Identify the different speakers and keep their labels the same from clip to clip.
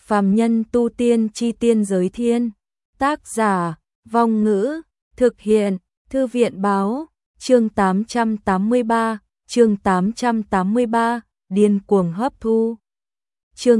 Speaker 1: Phàm nhân tu tiên chi tiên giới thiên. Tác giả, Vong Ngữ, thực hiện, Thư viện báo, chương 883, điên cuồng hấp thu. Chương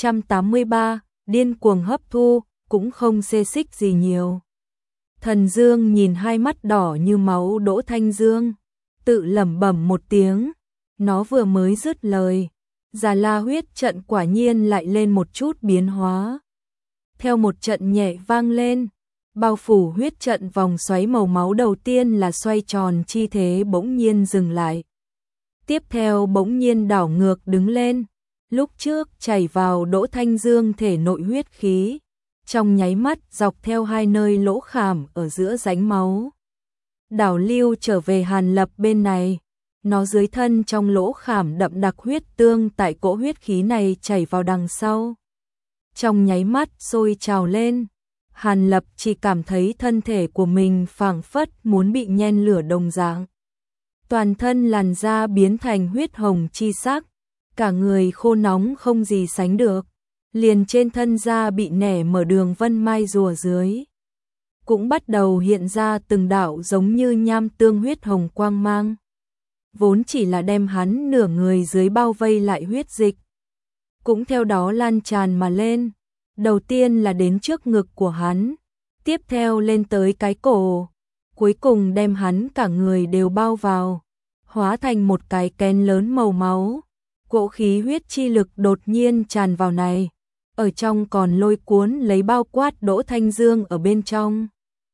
Speaker 1: 883, điên cuồng hấp thu, cũng không xê xích gì nhiều. Thần Dương nhìn hai mắt đỏ như máu Đỗ Thanh Dương, tự lẩm bẩm một tiếng, nó vừa mới dứt lời. Già La huyết trận quả nhiên lại lên một chút biến hóa. Theo một trận nhẹ vang lên, bao phủ huyết trận vòng xoáy màu máu đầu tiên là xoay tròn chi thế bỗng nhiên dừng lại. Tiếp theo bỗng nhiên đảo ngược đứng lên, lúc trước chảy vào Đỗ Thanh Dương thể nội huyết khí, trong nháy mắt dọc theo hai nơi lỗ khảm ở giữa rãnh máu. Đảo lưu trở về Hàn Lập bên này. Nó dưới thân trong lỗ khảm đậm đặc huyết tương tại cỗ huyết khí này chảy vào đằng sau. Trong nháy mắt sôi trào lên, Hàn Lập chỉ cảm thấy thân thể của mình phảng phất muốn bị nhen lửa đồng dạng. Toàn thân làn da biến thành huyết hồng chi sắc, cả người khô nóng không gì sánh được, liền trên thân da bị nẻ mở đường vân mai rùa dưới. Cũng bắt đầu hiện ra từng đạo giống như nham tương huyết hồng quang mang. Vốn chỉ là đem hắn nửa người dưới bao vây lại huyết dịch, cũng theo đó lan tràn mà lên. Đầu tiên là đến trước ngực của hắn, tiếp theo lên tới cái cổ, cuối cùng đem hắn cả người đều bao vào, hóa thành một cái kén lớn màu máu. Cỗ khí huyết chi lực đột nhiên tràn vào này, ở trong còn lôi cuốn lấy bao quát Đỗ Thanh Dương ở bên trong.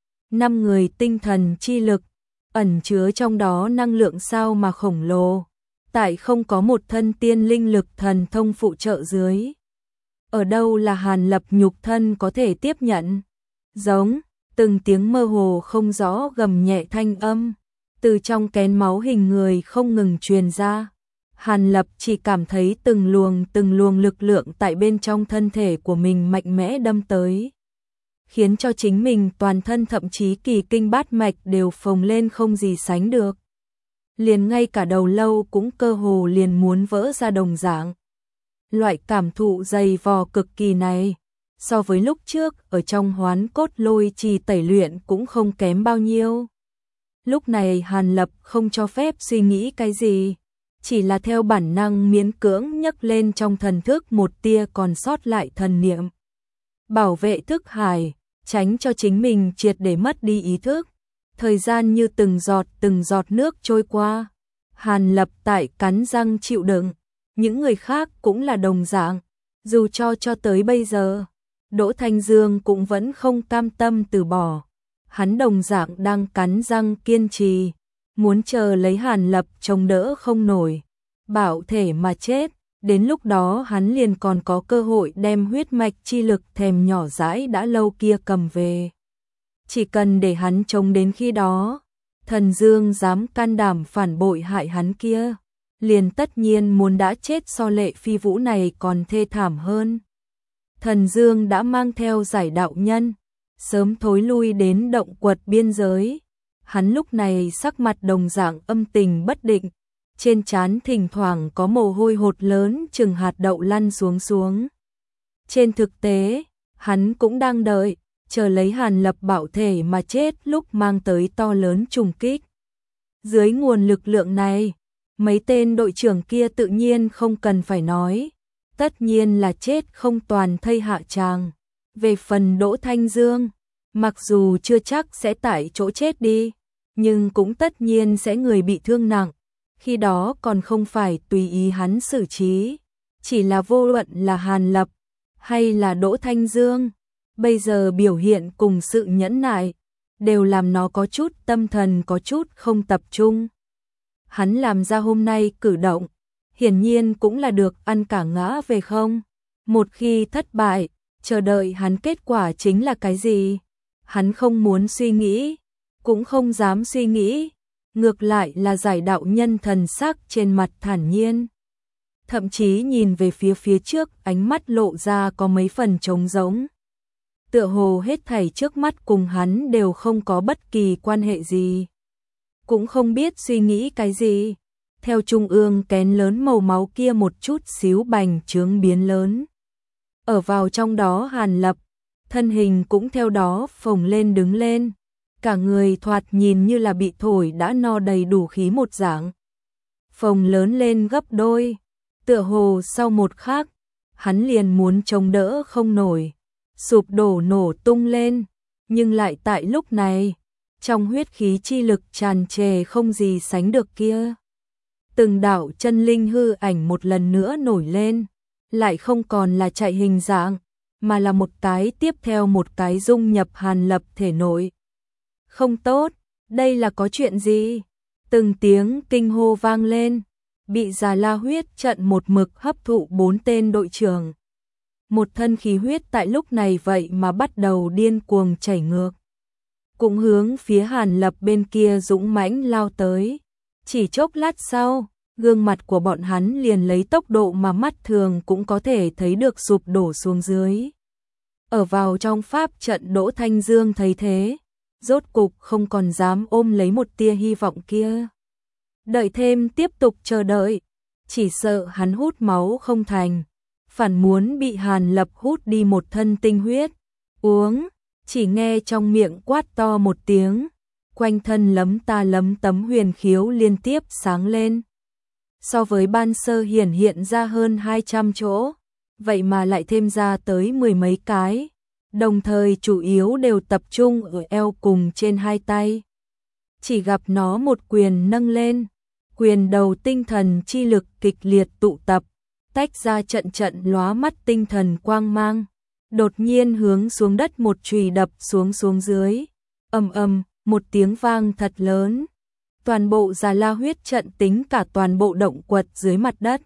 Speaker 1: 5 người tinh thần chi lực, ẩn chứa trong đó năng lượng sao mà khổng lồ, tại không có một thân tiên linh lực thần thông phụ trợ dưới. Ở đâu là Hàn Lập nhục thân có thể tiếp nhận? Giống, từng tiếng mơ hồ không rõ gầm nhẹ thanh âm, từ trong kén máu hình người không ngừng truyền ra. Hàn Lập chỉ cảm thấy từng luồng lực lượng tại bên trong thân thể của mình mạnh mẽ đâm tới, khiến cho chính mình toàn thân thậm chí kỳ kinh bát mạch đều phồng lên không gì sánh được. Liền ngay cả đầu lâu cũng cơ hồ liền muốn vỡ ra đồng dạng. Loại cảm thụ dày vò cực kỳ này, so với lúc trước ở trong Hoán Cốt Lôi Trì tẩy luyện cũng không kém bao nhiêu. Lúc này Hàn Lập không cho phép suy nghĩ cái gì, chỉ là theo bản năng miễn cưỡng nhấc lên trong thần thức một tia còn sót lại thần niệm. Bảo vệ thức hải, tránh cho chính mình triệt để mất đi ý thức. Thời gian như từng giọt nước trôi qua. Hàn Lập tại cắn răng chịu đựng, những người khác cũng là đồng dạng. Dù cho tới bây giờ, Đỗ Thanh Dương cũng vẫn không cam tâm từ bỏ. Hắn đồng dạng đang cắn răng kiên trì, muốn chờ lấy Hàn Lập chống đỡ không nổi, bạo thể mà chết. Đến lúc đó hắn liền còn có cơ hội đem huyết mạch chi lực thèm nhỏ dãi đã lâu kia cầm về. Chỉ cần để hắn chống đến khi đó, Thần Dương dám can đảm phản bội hại hắn kia, liền tất nhiên muốn đã chết so Lệ Phi Vũ này còn thê thảm hơn. Thần Dương đã mang theo giải đạo nhân, sớm thối lui đến động quật biên giới. Hắn lúc này sắc mặt đồng dạng âm tình bất định, trên trán thỉnh thoảng có mồ hôi hột lớn chừng hạt đậu lăn xuống. Trên thực tế, hắn cũng đang đợi, chờ lấy Hàn Lập bạo thể mà chết lúc mang tới to lớn trùng kích. Dưới nguồn lực lượng này, mấy tên đội trưởng kia tự nhiên không cần phải nói, tất nhiên là chết không toàn thây hạ tràng. Về phần Đỗ Thanh Dương, mặc dù chưa chắc sẽ tại chỗ chết đi, nhưng cũng tất nhiên sẽ người bị thương nặng. Khi đó còn không phải tùy ý hắn xử trí, chỉ là vô luận là Hàn Lập hay là Đỗ Thanh Dương, bây giờ biểu hiện cùng sự nhẫn nại, đều làm nó có chút tâm thần có chút không tập trung. Hắn làm ra hôm nay cử động, hiển nhiên cũng là được ăn cả ngã về không. Một khi thất bại, chờ đợi hắn kết quả chính là cái gì? Hắn không muốn suy nghĩ, cũng không dám suy nghĩ. Ngược lại là giải đạo nhân thần sắc trên mặt thản nhiên. Thậm chí nhìn về phía trước, ánh mắt lộ ra có mấy phần trống rỗng. Tựa hồ hết thảy trước mắt cùng hắn đều không có bất kỳ quan hệ gì. Cũng không biết suy nghĩ cái gì. Theo trung ương kén lớn màu máu kia một chút xíu bành trướng biến lớn. Ở vào trong đó Hàn Lập, thân hình cũng theo đó phồng lên đứng lên, cả người thoạt nhìn như là bị thổi đã no đầy đủ khí một dạng. Phồng lớn lên gấp đôi, tựa hồ sau một khắc, hắn liền muốn chống đỡ không nổi, sụp đổ nổ tung lên, nhưng lại tại lúc này, trong huyết khí chi lực tràn trề không gì sánh được kia. Từng đạo chân linh hư ảnh một lần nữa nổi lên, lại không còn là chạy hình dạng, mà là một cái tiếp theo một cái dung nhập Hàn Lập thể nội. Không tốt, đây là có chuyện gì? Từng tiếng kinh hô vang lên, bị Già La huyết trận một mực hấp thụ 4 tên đội trưởng. Một thân khí huyết tại lúc này vậy mà bắt đầu điên cuồng chảy ngược, cũng hướng phía Hàn Lập bên kia dũng mãnh lao tới. Chỉ chốc lát sau, gương mặt của bọn hắn liền lấy tốc độ mà mắt thường cũng có thể thấy được sụp đổ xuống dưới. Ở vào trong pháp trận Đỗ Thanh Dương thấy thế, rốt cục không còn dám ôm lấy một tia hy vọng kia. Đợi thêm tiếp tục chờ đợi, chỉ sợ hắn hút máu không thành, phản muốn bị Hàn Lập hút đi một thân tinh huyết. Uống, chỉ nghe trong miệng quát to một tiếng, quanh thân lấm ta lấm tấm huyền khiếu liên tiếp sáng lên. So với ban sơ hiện ra hơn 200 chỗ, vậy mà lại thêm ra tới 10 mấy cái, đồng thời chủ yếu đều tập trung ở eo cùng trên hai tay. Chỉ gặp nó một quyền nâng lên, quyền đầu tinh thần chi lực kịch liệt tụ tập, tách ra trận trận lóa mắt tinh thần quang mang, đột nhiên hướng xuống đất một chùy đập xuống dưới. Ầm ầm, một tiếng vang thật lớn. Toàn bộ Già La huyết trận tính cả toàn bộ động quật dưới mặt đất,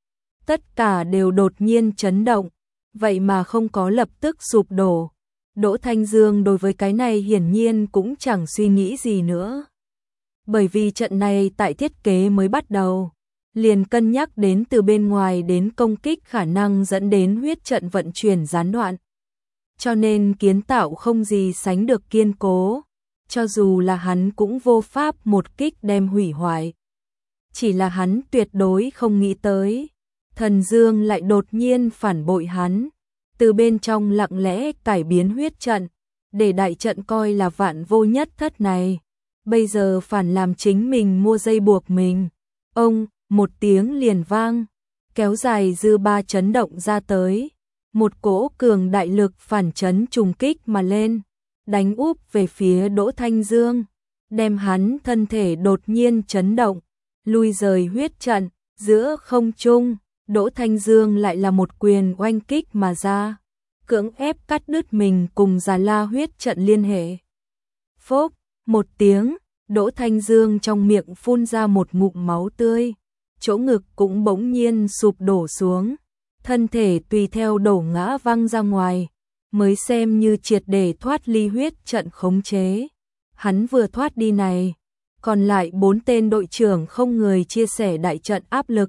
Speaker 1: tất cả đều đột nhiên chấn động, vậy mà không có lập tức sụp đổ. Đỗ Thanh Dương đối với cái này hiển nhiên cũng chẳng suy nghĩ gì nữa. Bởi vì trận này tại thiết kế mới bắt đầu, liền cân nhắc đến từ bên ngoài đến công kích khả năng dẫn đến huyết trận vận chuyển gián đoạn. Cho nên kiến tạo không gì sánh được kiên cố, cho dù là hắn cũng vô pháp một kích đem hủy hoại. Chỉ là hắn tuyệt đối không nghĩ tới, Thần Dương lại đột nhiên phản bội hắn, từ bên trong lặng lẽ cải biến huyết trận, để đại trận coi là vạn vô nhất thất này, bây giờ phản làm chính mình mua dây buộc mình. Ông, một tiếng liền vang, kéo dài dư ba chấn động ra tới, một cỗ cường đại lực phản chấn trùng kích mà lên, đánh úp về phía Đỗ Thanh Dương, đem hắn thân thể đột nhiên chấn động, lui rời huyết trận. Giữa không trung, Đỗ Thanh Dương lại là một quyền oanh kích mà ra, cưỡng ép cắt đứt mình cùng Già La huyết trận liên hệ. Phốc, một tiếng, Đỗ Thanh Dương trong miệng phun ra một ngụm máu tươi, chỗ ngực cũng bỗng nhiên sụp đổ xuống, thân thể tùy theo đổ ngã văng ra ngoài, mới xem như triệt để thoát ly huyết trận khống chế. Hắn vừa thoát đi này, còn lại 4 tên đội trưởng không người chia sẻ đại trận áp lực,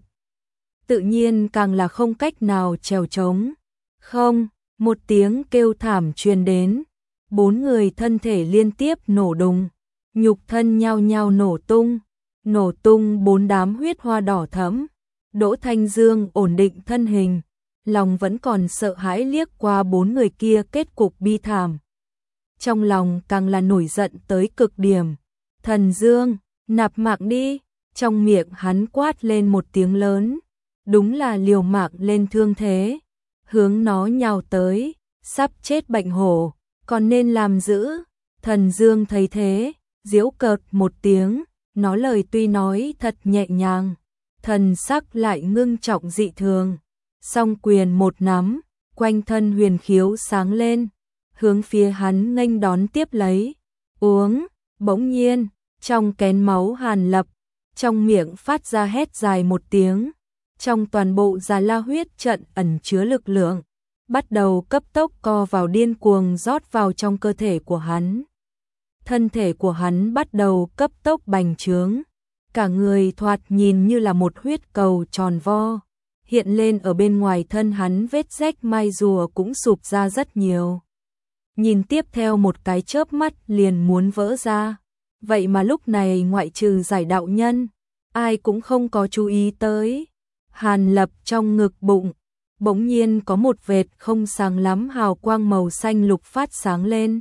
Speaker 1: tự nhiên càng là không cách nào trèo trống. Không, một tiếng kêu thảm truyền đến, 4 người thân thể liên tiếp nổ đùng, nhục thân nhao nhao nổ tung 4 đám huyết hoa đỏ thẫm. Đỗ Thanh Dương ổn định thân hình, lòng vẫn còn sợ hãi liếc qua 4 người kia kết cục bi thảm. Trong lòng càng là nổi giận tới cực điểm. Thần Dương, nạp mạng đi, trong miệng hắn quát lên một tiếng lớn, đúng là liều mạng lên thương thế, hướng nó nhào tới, sắp chết bệnh hổ, còn nên làm dữ. Thần Dương thấy thế, giễu cợt một tiếng, nó lời tuy nói thật nhẹ nhàng, thần sắc lại ngưng trọng dị thường, song quyền một nắm, quanh thân huyền khiếu sáng lên, hướng phía hắn nghênh đón tiếp lấy. Uống, bỗng nhiên, trong kén máu Hàn Lập, trong miệng phát ra hét dài một tiếng, trong toàn bộ Già La huyết trận ẩn chứa lực lượng, bắt đầu cấp tốc co vào điên cuồng rót vào trong cơ thể của hắn. Thân thể của hắn bắt đầu cấp tốc bành trướng, cả người thoạt nhìn như là một huyết cầu tròn vo, hiện lên ở bên ngoài thân hắn vết rách mai rùa cũng sụp ra rất nhiều. Nhìn tiếp theo một cái chớp mắt liền muốn vỡ ra, vậy mà lúc này ngoại trừ Giải đạo nhân, ai cũng không có chú ý tới. Hàn Lập trong ngực bụng, bỗng nhiên có một vệt không sáng lắm hào quang màu xanh lục phát sáng lên.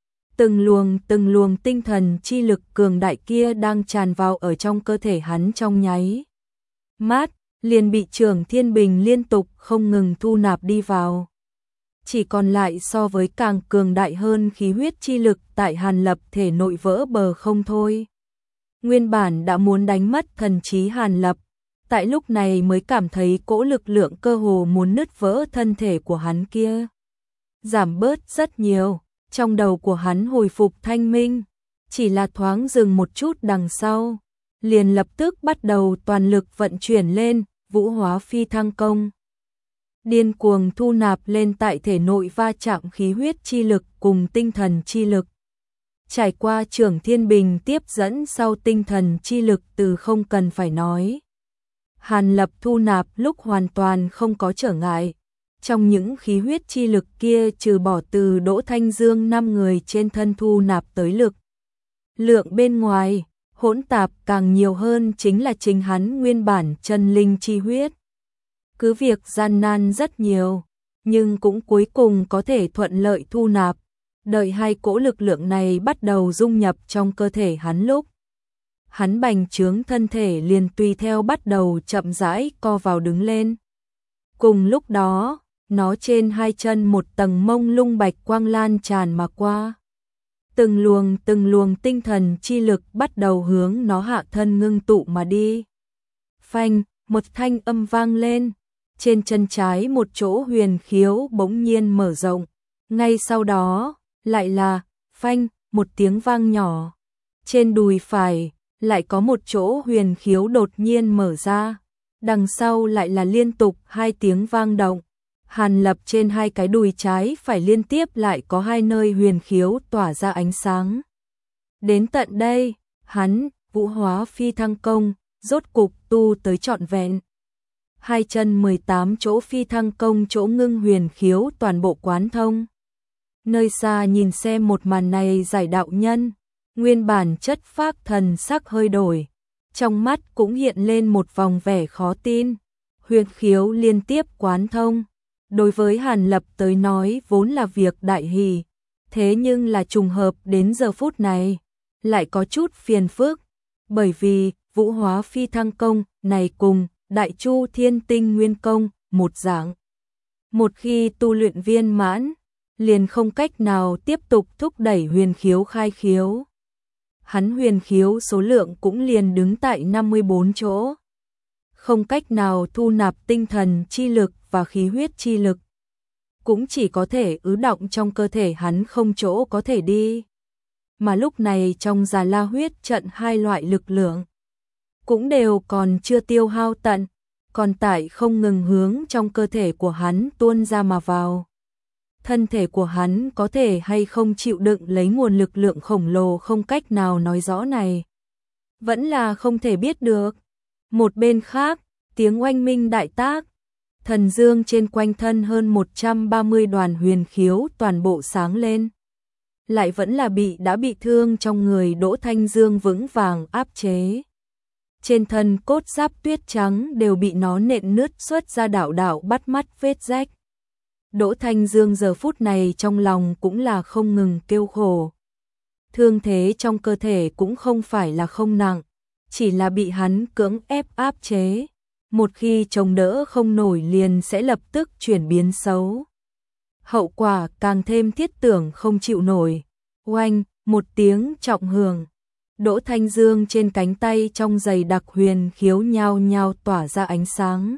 Speaker 1: Từng luồng tinh thần chi lực cường đại kia đang tràn vào ở trong cơ thể hắn trong nháy mắt, liền bị Trường Thiên Bình liên tục không ngừng thu nạp đi vào. Chỉ còn lại so với càng cường đại hơn khí huyết chi lực tại Hàn Lập thể nội vỡ bờ không thôi. Nguyên bản đã muốn đánh mất thần trí Hàn Lập, tại lúc này mới cảm thấy cỗ lực lượng cơ hồ muốn nứt vỡ thân thể của hắn kia. Giảm bớt rất nhiều, trong đầu của hắn hồi phục thanh minh, chỉ là thoáng dừng một chút đằng sau, liền lập tức bắt đầu toàn lực vận chuyển lên, Vũ Hóa Phi Thăng Công. Điên cuồng thu nạp lên tại thể nội va chạm khí huyết chi lực cùng tinh thần chi lực. Trải qua Trường Thiên Bình tiếp dẫn sau tinh thần chi lực từ không cần phải nói. Hàn Lập thu nạp lúc hoàn toàn không có trở ngại. Trong những khí huyết chi lực kia trừ bỏ từ Đỗ Thanh Dương 5 người trên thân thu nạp tới lực lượng bên ngoài, hỗn tạp càng nhiều hơn chính là chính hắn nguyên bản chân linh chi huyết. Cứ việc gian nan rất nhiều, nhưng cũng cuối cùng có thể thuận lợi thu nạp. Đợi hai cỗ lực lượng này bắt đầu dung nhập trong cơ thể hắn lúc hắn bành trướng thân thể liền tùy theo bắt đầu chậm rãi co vào đứng lên. Cùng lúc đó, nó trên hai chân một tầng mông lung bạch quang lan tràn mà qua. Từng luồng tinh thần chi lực bắt đầu hướng nó hạ thân ngưng tụ mà đi. Phanh, một thanh âm vang lên, trên chân trái một chỗ huyền khiếu bỗng nhiên mở rộng, ngay sau đó, lại là, phanh, một tiếng vang nhỏ. Trên đùi phải, lại có một chỗ huyền khiếu đột nhiên mở ra, đằng sau lại là liên tục hai tiếng vang động. Hàn Lập trên hai cái đùi trái phải liên tiếp lại có hai nơi huyền khiếu tỏa ra ánh sáng. Đến tận đây, hắn, Vũ Hóa Phi Thăng Công, rốt cục tu tới trọn vẹn. Hai chân 18 chỗ phi thăng công chỗ ngưng huyền khiếu toàn bộ quán thông. Nơi xa nhìn xem một màn này giải đạo nhân, nguyên bản chất phác thần sắc hơi đổi. Trong mắt cũng hiện lên một vòng vẻ khó tin. Huyền khiếu liên tiếp quán thông. Đối với Hàn Lập tới nói vốn là việc đại hỷ, thế nhưng là trùng hợp đến giờ phút này, lại có chút phiền phức, bởi vì Vũ Hóa Phi Thăng Công này cùng Đại Chu Thiên Tinh Nguyên Công một dạng. Một khi tu luyện viên mãn, liền không cách nào tiếp tục thúc đẩy huyền khiếu khai khiếu. Hắn huyền khiếu số lượng cũng liền đứng tại 54 chỗ. Không cách nào thu nạp tinh thần chi lực và khí huyết chi lực. Cũng chỉ có thể ứ đọng trong cơ thể hắn không chỗ có thể đi. Mà lúc này trong Già La huyết trận hai loại lực lượng cũng đều còn chưa tiêu hao tận, còn tại không ngừng hướng trong cơ thể của hắn tuôn ra mà vào. Thân thể của hắn có thể hay không chịu đựng lấy nguồn lực lượng khổng lồ không cách nào nói rõ này. Vẫn là không thể biết được. Một bên khác, tiếng oanh minh đại tác, thần dương trên quanh thân hơn 130 đoàn huyền khiếu toàn bộ sáng lên. Lại vẫn là đã bị thương trong người Đỗ Thanh Dương vững vàng áp chế. Trên thân cốt giáp tuyết trắng đều bị nó nện nứt xuất ra đạo đạo bắt mắt vết rách. Đỗ Thanh Dương giờ phút này trong lòng cũng là không ngừng kêu khổ. Thương thế trong cơ thể cũng không phải là không nặng, chỉ là bị hắn cưỡng ép áp chế. Một khi chống đỡ không nổi liền sẽ lập tức chuyển biến xấu. Hậu quả càng thêm thiết tưởng không chịu nổi. Oanh, một tiếng trọng hưởng. Đỗ Thanh Dương trên cánh tay trong giày đặc huyền khiếu nhao nhao tỏa ra ánh sáng.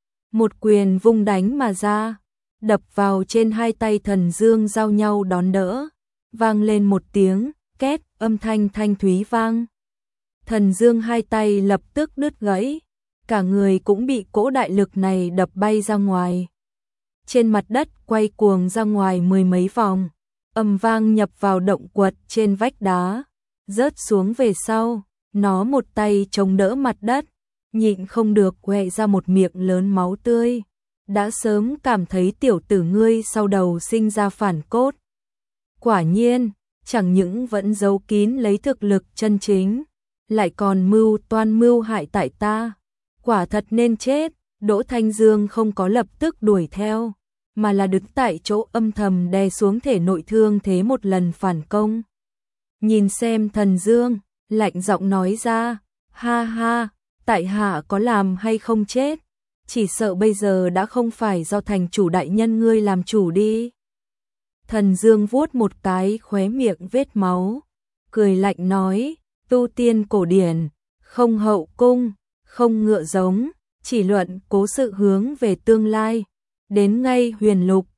Speaker 1: Một quyền vung đánh mà ra, đập vào trên hai tay thần dương giao nhau đón đỡ. Vang lên một tiếng, két, âm thanh thanh thúy vang. Thần dương hai tay lập tức đứt gãy. Cả người cũng bị cỗ đại lực này đập bay ra ngoài. Trên mặt đất quay cuồng ra ngoài mười mấy vòng, ầm vang nhập vào động quật trên vách đá, rớt xuống về sau, nó một tay chống đỡ mặt đất, nhịn không được quẹ ra một miệng lớn máu tươi. Đã sớm cảm thấy tiểu tử ngươi sau đầu sinh ra phản cốt. Quả nhiên, chẳng những vẫn giấu kín lấy thực lực chân chính, lại còn mưu toan mưu hại tại ta. Quả thật nên chết, Đỗ Thanh Dương không có lập tức đuổi theo, mà là đứng tại chỗ âm thầm đè xuống thể nội thương thế một lần phản công. Nhìn xem Thần Dương, lạnh giọng nói ra, ha ha, tại hạ có làm hay không chết, chỉ sợ bây giờ đã không phải do thành chủ đại nhân ngươi làm chủ đi. Thần Dương vuốt một cái khóe miệng vết máu, cười lạnh nói, tu tiên cổ điển, không hậu cung, không ngựa giống, chỉ luận cố sự hướng về tương lai, đến ngay huyền lục,